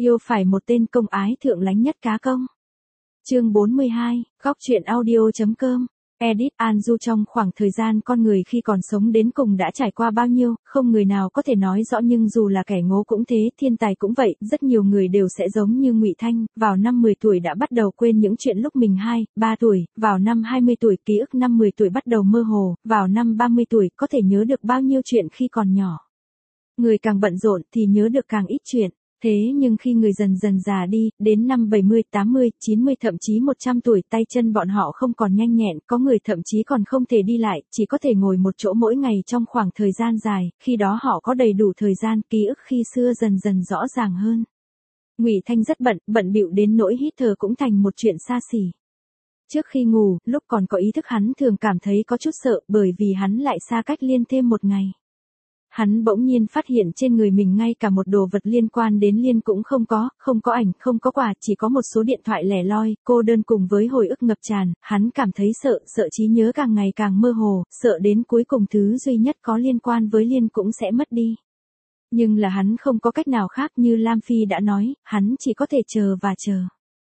Yêu phải một tên công ái thượng lãnh nhất cá công. Chương 42, góc truyện audio.com. Edit Anju trong khoảng thời gian con người khi còn sống đến cùng đã trải qua bao nhiêu, không người nào có thể nói rõ, nhưng dù là kẻ ngố cũng thế, thiên tài cũng vậy, rất nhiều người đều sẽ giống như Ngụy Thanh, vào năm 10 tuổi đã bắt đầu quên những chuyện lúc mình 2, 3 tuổi, vào năm 20 tuổi ký ức năm 10 tuổi bắt đầu mơ hồ, vào năm 30 tuổi có thể nhớ được bao nhiêu chuyện khi còn nhỏ. Người càng bận rộn thì nhớ được càng ít chuyện. Thế nhưng khi người dần dần già đi, đến năm 70, 80, 90 thậm chí 100 tuổi, tay chân bọn họ không còn nhanh nhẹn, có người thậm chí còn không thể đi lại, chỉ có thể ngồi một chỗ mỗi ngày trong khoảng thời gian dài, khi đó họ có đầy đủ thời gian, ký ức khi xưa dần dần rõ ràng hơn. Ngụy Thanh rất bận bịu đến nỗi hít thở cũng thành một chuyện xa xỉ. Trước khi ngủ, lúc còn có ý thức hắn thường cảm thấy có chút sợ, bởi vì hắn lại xa cách Liên thêm một ngày. Hắn bỗng nhiên phát hiện trên người mình ngay cả một đồ vật liên quan đến Liên cũng không có ảnh, không có quà, chỉ có một số điện thoại lẻ loi, cô đơn cùng với hồi ức ngập tràn, hắn cảm thấy sợ trí nhớ càng ngày càng mơ hồ, sợ đến cuối cùng thứ duy nhất có liên quan với Liên cũng sẽ mất đi. Nhưng là hắn không có cách nào khác, như Lam Phi đã nói, hắn chỉ có thể chờ và chờ.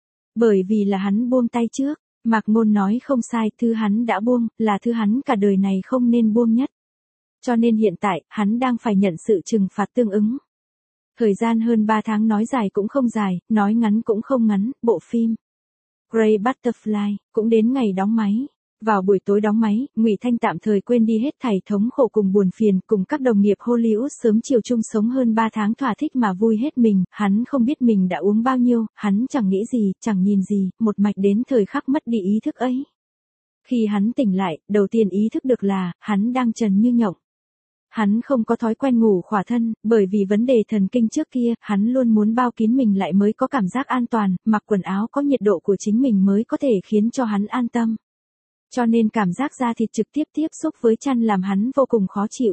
Bởi vì là hắn buông tay trước, Mạc Ngôn nói không sai, thứ hắn đã buông, là thứ hắn cả đời này không nên buông nhất. Cho nên hiện tại, hắn đang phải nhận sự trừng phạt tương ứng. Thời gian hơn 3 tháng nói dài cũng không dài, nói ngắn cũng không ngắn, bộ phim Grey Butterfly cũng đến ngày đóng máy. Vào buổi tối đóng máy, Ngụy Thanh tạm thời quên đi hết thảy thống khổ cùng buồn phiền, cùng các đồng nghiệp Hollywood sớm chiều chung sống hơn 3 tháng thỏa thích mà vui hết mình, hắn không biết mình đã uống bao nhiêu, hắn chẳng nghĩ gì, chẳng nhìn gì, một mạch đến thời khắc mất đi ý thức ấy. Khi hắn tỉnh lại, đầu tiên ý thức được là, hắn đang trần như nhộng. Hắn không có thói quen ngủ khỏa thân, bởi vì vấn đề thần kinh trước kia, hắn luôn muốn bao kín mình lại mới có cảm giác an toàn, mặc quần áo có nhiệt độ của chính mình mới có thể khiến cho hắn an tâm. Cho nên cảm giác da thịt trực tiếp tiếp xúc với chăn làm hắn vô cùng khó chịu.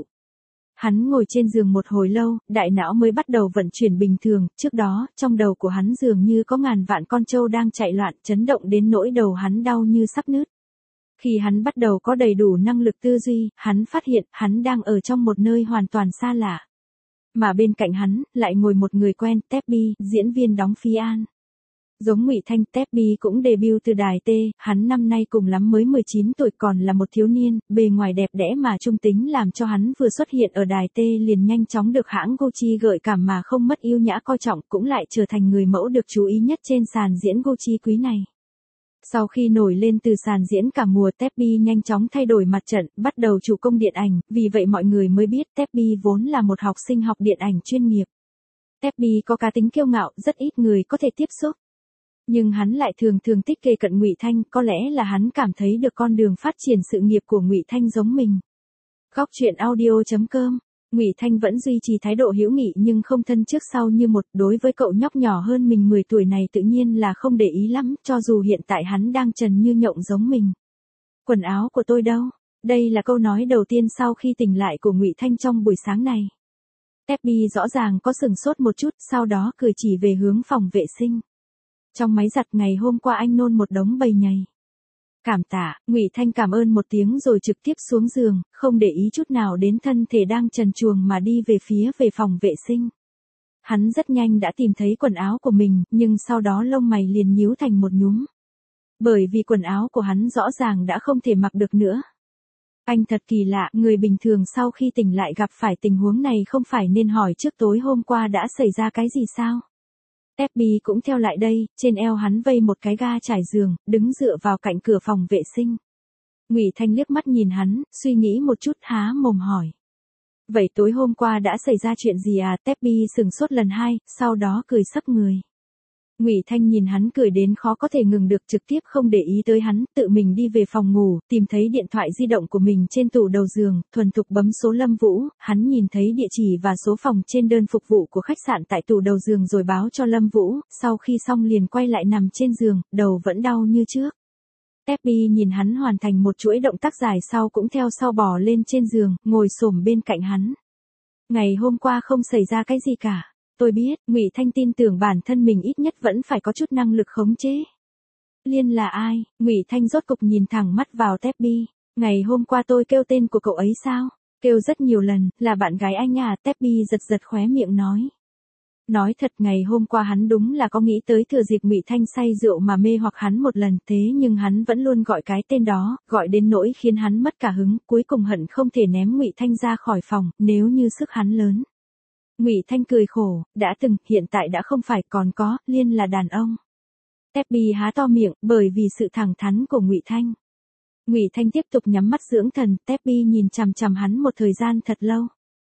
Hắn ngồi trên giường một hồi lâu, đại não mới bắt đầu vận chuyển bình thường, trước đó, trong đầu của hắn dường như có ngàn vạn con trâu đang chạy loạn, chấn động đến nỗi đầu hắn đau như sắp nứt. Khi hắn bắt đầu có đầy đủ năng lực tư duy, hắn phát hiện hắn đang ở trong một nơi hoàn toàn xa lạ. Mà bên cạnh hắn, lại ngồi một người quen, Teppy, diễn viên đóng Phi An. Giống Ngụy Thanh, Teppy cũng debut từ đài T, hắn năm nay cùng lắm mới 19 tuổi, còn là một thiếu niên, bề ngoài đẹp đẽ mà trung tính làm cho hắn vừa xuất hiện ở đài T liền nhanh chóng được hãng Gucci gợi cảm mà không mất yêu nhã coi trọng, cũng lại trở thành người mẫu được chú ý nhất trên sàn diễn Gucci quý này. Sau khi nổi lên từ sàn diễn cả mùa, Teppy nhanh chóng thay đổi mặt trận, bắt đầu chủ công điện ảnh, vì vậy mọi người mới biết Teppy vốn là một học sinh học điện ảnh chuyên nghiệp. Teppy có cá tính kiêu ngạo, rất ít người có thể tiếp xúc. Nhưng hắn lại thường thích kề cận Ngụy Thanh, có lẽ là hắn cảm thấy được con đường phát triển sự nghiệp của Ngụy Thanh giống mình. Góc truyện audio.com. Ngụy Thanh vẫn duy trì thái độ hữu nghị nhưng không thân trước sau như một, đối với cậu nhóc nhỏ hơn mình 10 tuổi này tự nhiên là không để ý lắm, cho dù hiện tại hắn đang trần như nhộng giống mình. Quần áo của tôi đâu? Đây là câu nói đầu tiên sau khi tỉnh lại của Ngụy Thanh trong buổi sáng này. Teppy rõ ràng có sừng sốt một chút, sau đó cười chỉ về hướng phòng vệ sinh. Trong máy giặt ngày hôm qua anh nôn một đống bầy nhầy. Cảm tạ, Ngụy Thanh cảm ơn một tiếng rồi trực tiếp xuống giường, không để ý chút nào đến thân thể đang trần truồng mà đi về phòng vệ sinh. Hắn rất nhanh đã tìm thấy quần áo của mình, nhưng sau đó lông mày liền nhíu thành một nhúm. Bởi vì quần áo của hắn rõ ràng đã không thể mặc được nữa. Anh thật kỳ lạ, người bình thường sau khi tỉnh lại gặp phải tình huống này không phải nên hỏi trước tối hôm qua đã xảy ra cái gì sao? Teppy cũng theo lại đây, trên eo hắn vây một cái ga trải giường, đứng dựa vào cạnh cửa phòng vệ sinh. Ngụy Thanh liếc mắt nhìn hắn, suy nghĩ một chút há mồm hỏi. Vậy tối hôm qua đã xảy ra chuyện gì à? Teppy sừng sốt lần 2, sau đó cười sấp người. Ngụy Thanh nhìn hắn cười đến khó có thể ngừng được, trực tiếp không để ý tới hắn, tự mình đi về phòng ngủ, tìm thấy điện thoại di động của mình trên tủ đầu giường, thuần thục bấm số Lâm Vũ, hắn nhìn thấy địa chỉ và số phòng trên đơn phục vụ của khách sạn tại tủ đầu giường rồi báo cho Lâm Vũ, sau khi xong liền quay lại nằm trên giường, đầu vẫn đau như trước. Teppy nhìn hắn hoàn thành một chuỗi động tác dài sau cũng theo sau bò lên trên giường, ngồi xổm bên cạnh hắn. Ngày hôm qua không xảy ra cái gì cả. Tôi biết, Ngụy Thanh tin tưởng bản thân mình ít nhất vẫn phải có chút năng lực khống chế. Liên là ai? Ngụy Thanh rốt cục nhìn thẳng mắt vào Teppy. Ngày hôm qua tôi kêu tên của cậu ấy sao? Kêu rất nhiều lần, là bạn gái anh à? Teppy giật khóe miệng nói. Nói thật ngày hôm qua hắn đúng là có nghĩ tới thừa dịp Ngụy Thanh say rượu mà mê hoặc hắn một lần, thế nhưng hắn vẫn luôn gọi cái tên đó, gọi đến nỗi khiến hắn mất cả hứng, cuối cùng hận không thể ném Ngụy Thanh ra khỏi phòng, nếu như sức hắn lớn. Ngụy Thanh cười khổ, đã từng, hiện tại đã không phải, còn có, Liên là đàn ông. Teppy há to miệng, bởi vì sự thẳng thắn của Ngụy Thanh. Ngụy Thanh tiếp tục nhắm mắt dưỡng thần, Teppy nhìn chằm chằm hắn một thời gian thật lâu.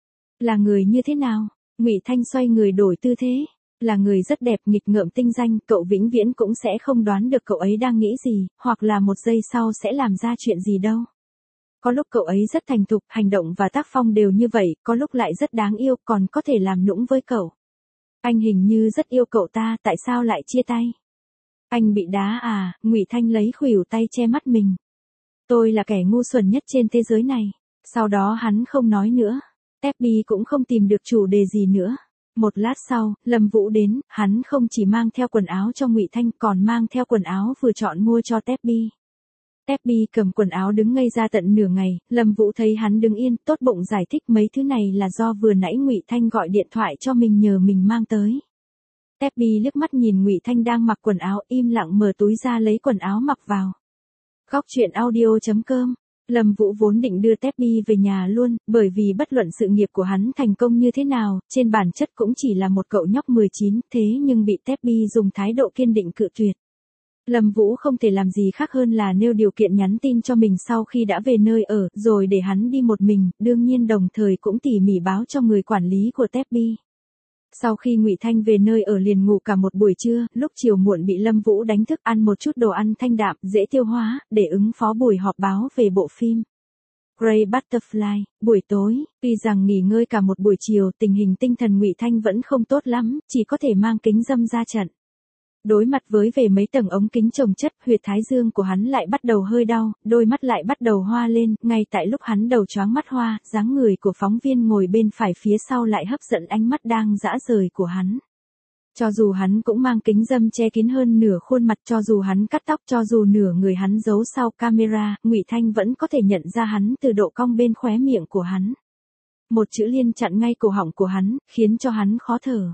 Là người như thế nào? Ngụy Thanh xoay người đổi tư thế. Là người rất đẹp, nghịch ngợm tinh danh, cậu vĩnh viễn cũng sẽ không đoán được cậu ấy đang nghĩ gì, hoặc là một giây sau sẽ làm ra chuyện gì đâu. Có lúc cậu ấy rất thành thục, hành động và tác phong đều như vậy, có lúc lại rất đáng yêu, còn có thể làm nũng với cậu. Anh hình như rất yêu cậu ta, tại sao lại chia tay? Anh bị đá à? Ngụy Thanh lấy khuỷu tay che mắt mình. Tôi là kẻ ngu xuẩn nhất trên thế giới này. Sau đó hắn không nói nữa. Teppy cũng không tìm được chủ đề gì nữa. Một lát sau, Lâm Vũ đến, hắn không chỉ mang theo quần áo cho Ngụy Thanh còn mang theo quần áo vừa chọn mua cho Teppy. Teppy cầm quần áo đứng ngây ra tận nửa ngày, Lâm Vũ thấy hắn đứng yên, tốt bụng giải thích mấy thứ này là do vừa nãy Ngụy Thanh gọi điện thoại cho mình nhờ mình mang tới. Teppy liếc mắt nhìn Ngụy Thanh đang mặc quần áo, im lặng mở túi ra lấy quần áo mặc vào. Góc truyện audio.com. Lâm Vũ vốn định đưa Teppy về nhà luôn, bởi vì bất luận sự nghiệp của hắn thành công như thế nào, trên bản chất cũng chỉ là một cậu nhóc 19, thế nhưng bị Teppy dùng thái độ kiên định cự tuyệt. Lâm Vũ không thể làm gì khác hơn là nêu điều kiện nhắn tin cho mình sau khi đã về nơi ở, rồi để hắn đi một mình, đương nhiên đồng thời cũng tỉ mỉ báo cho người quản lý của Teppy. Sau khi Ngụy Thanh về nơi ở liền ngủ cả một buổi trưa, lúc chiều muộn bị Lâm Vũ đánh thức ăn một chút đồ ăn thanh đạm, dễ tiêu hóa, để ứng phó buổi họp báo về bộ phim Grey Butterfly. Buổi tối, tuy rằng nghỉ ngơi cả một buổi chiều, tình hình tinh thần Ngụy Thanh vẫn không tốt lắm, chỉ có thể mang kính râm ra trận. Đối mặt với về mấy tầng ống kính chồng chất, huyệt thái dương của hắn lại bắt đầu hơi đau, đôi mắt lại bắt đầu hoa lên, ngay tại lúc hắn đầu choáng mắt hoa, dáng người của phóng viên ngồi bên phải phía sau lại hấp dẫn ánh mắt đang dã rời của hắn. Cho dù hắn cũng mang kính râm che kín hơn nửa khuôn mặt, cho dù hắn cắt tóc, cho dù nửa người hắn giấu sau camera, Ngụy Thanh vẫn có thể nhận ra hắn từ độ cong bên khóe miệng của hắn. Một chữ Liên chặn ngay cổ họng của hắn, khiến cho hắn khó thở.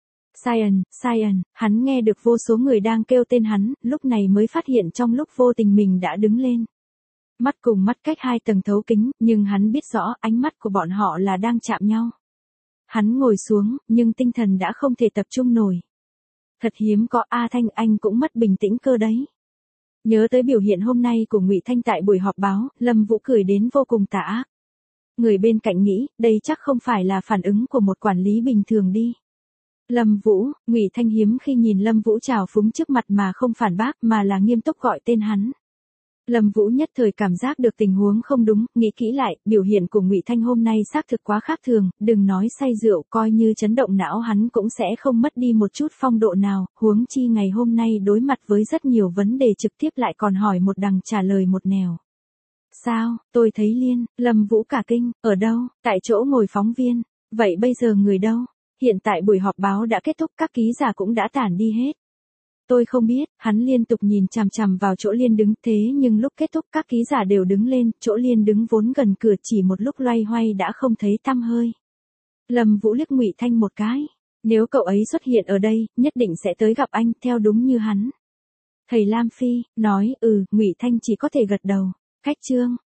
Cyan, Cyan, hắn nghe được vô số người đang kêu tên hắn, lúc này mới phát hiện trong lúc vô tình mình đã đứng lên. Mắt cùng mắt cách 2 tầng thấu kính, nhưng hắn biết rõ ánh mắt của bọn họ là đang chạm nhau. Hắn ngồi xuống, nhưng tinh thần đã không thể tập trung nổi. Thật hiếm có A Thanh, anh cũng mất bình tĩnh cơ đấy. Nhớ tới biểu hiện hôm nay của Ngụy Thanh tại buổi họp báo, Lâm Vũ cười đến vô cùng tà ác. Người bên cạnh nghĩ, đây chắc không phải là phản ứng của một quản lý bình thường đi. Lâm Vũ, Ngụy Thanh hiếm khi nhìn Lâm Vũ trào phúng trước mặt mà không phản bác mà là nghiêm túc gọi tên hắn. Lâm Vũ nhất thời cảm giác được tình huống không đúng, nghĩ kỹ lại, biểu hiện của Ngụy Thanh hôm nay xác thực quá khác thường, đừng nói say rượu, coi như chấn động não hắn cũng sẽ không mất đi một chút phong độ nào, huống chi ngày hôm nay đối mặt với rất nhiều vấn đề trực tiếp lại còn hỏi một đằng trả lời một nẻo. Sao, tôi thấy Liên, Lâm Vũ cả kinh, ở đâu, tại chỗ ngồi phóng viên, vậy bây giờ người đâu? Hiện tại buổi họp báo đã kết thúc, các ký giả cũng đã tản đi hết. Tôi không biết, hắn liên tục nhìn chằm chằm vào chỗ Liên đứng, thế nhưng lúc kết thúc các ký giả đều đứng lên, chỗ Liên đứng vốn gần cửa chỉ một lúc loay hoay đã không thấy tăm hơi. Lâm Vũ liếc Ngụy Thanh một cái, nếu cậu ấy xuất hiện ở đây, nhất định sẽ tới gặp anh, theo đúng như hắn. Thầy Lam Phi, nói, Ngụy Thanh chỉ có thể gật đầu. Khách trương,